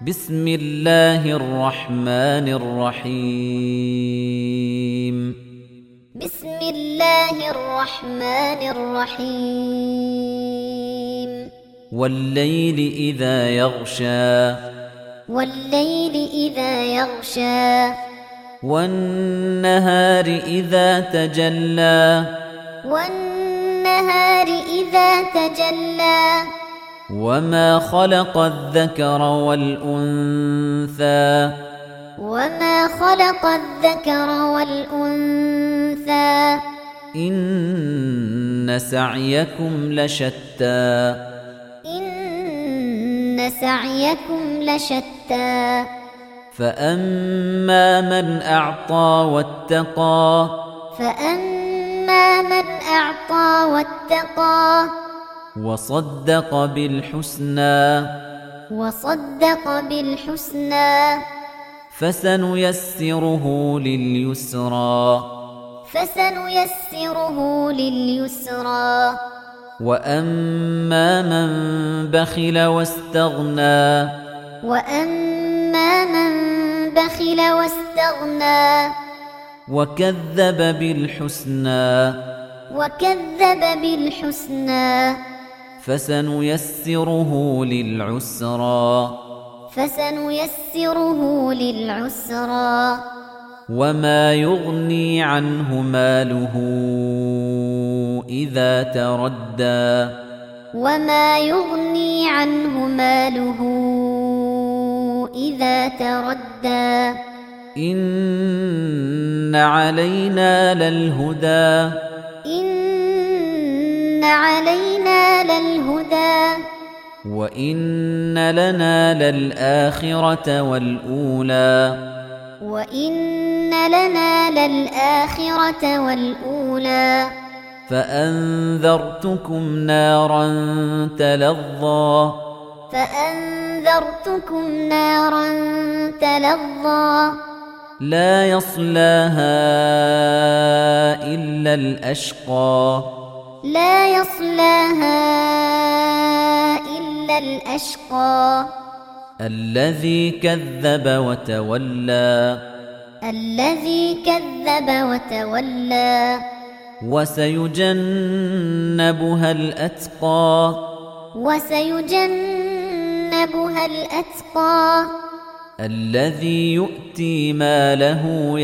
بسم الله الرحمن الرحيم بسم الله الرحمن الرحيم والليل إذا يغشى والليل إذا يغشى والنهار إذا تجلى والنهار إذا تجلى وما خلق الذكر والأنثى وما خلق الذكر والأنثى إن سعيكم لشتى إن سعيكم لشتى فأما من أعطى واتقى فأما من أعطى واتقى وصدق بالحسنى وصدق بالحسنى فسنيسره لليسرى فسنيسره لليسرى وأما من بخل واستغنى وأما من بخل واستغنى وكذب بالحسنى فسنيسره للعسرى وما يغني عنه ماله إذا تردى وما يغني عنه ماله إذا تردى إن علينا للهدى إن علينا للهدى وإن لنا للآخرة والأولى وإن لنا للآخرة والأولى فأنذرتكم نارا تلظى لا يصلاها إلا الأشقى الذي كذب وتولى وسيجنبها الأتقى الذي يؤتي ماله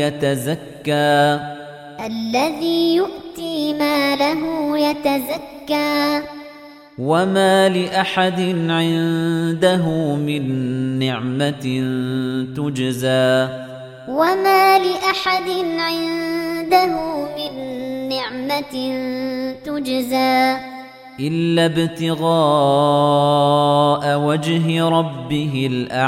يتزكى وما لأحد عنده من نعمة تجزى إلا ابتغاء وجه ربه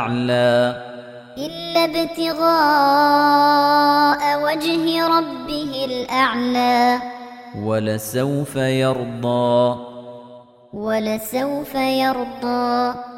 الأعلى ولسوف يرضى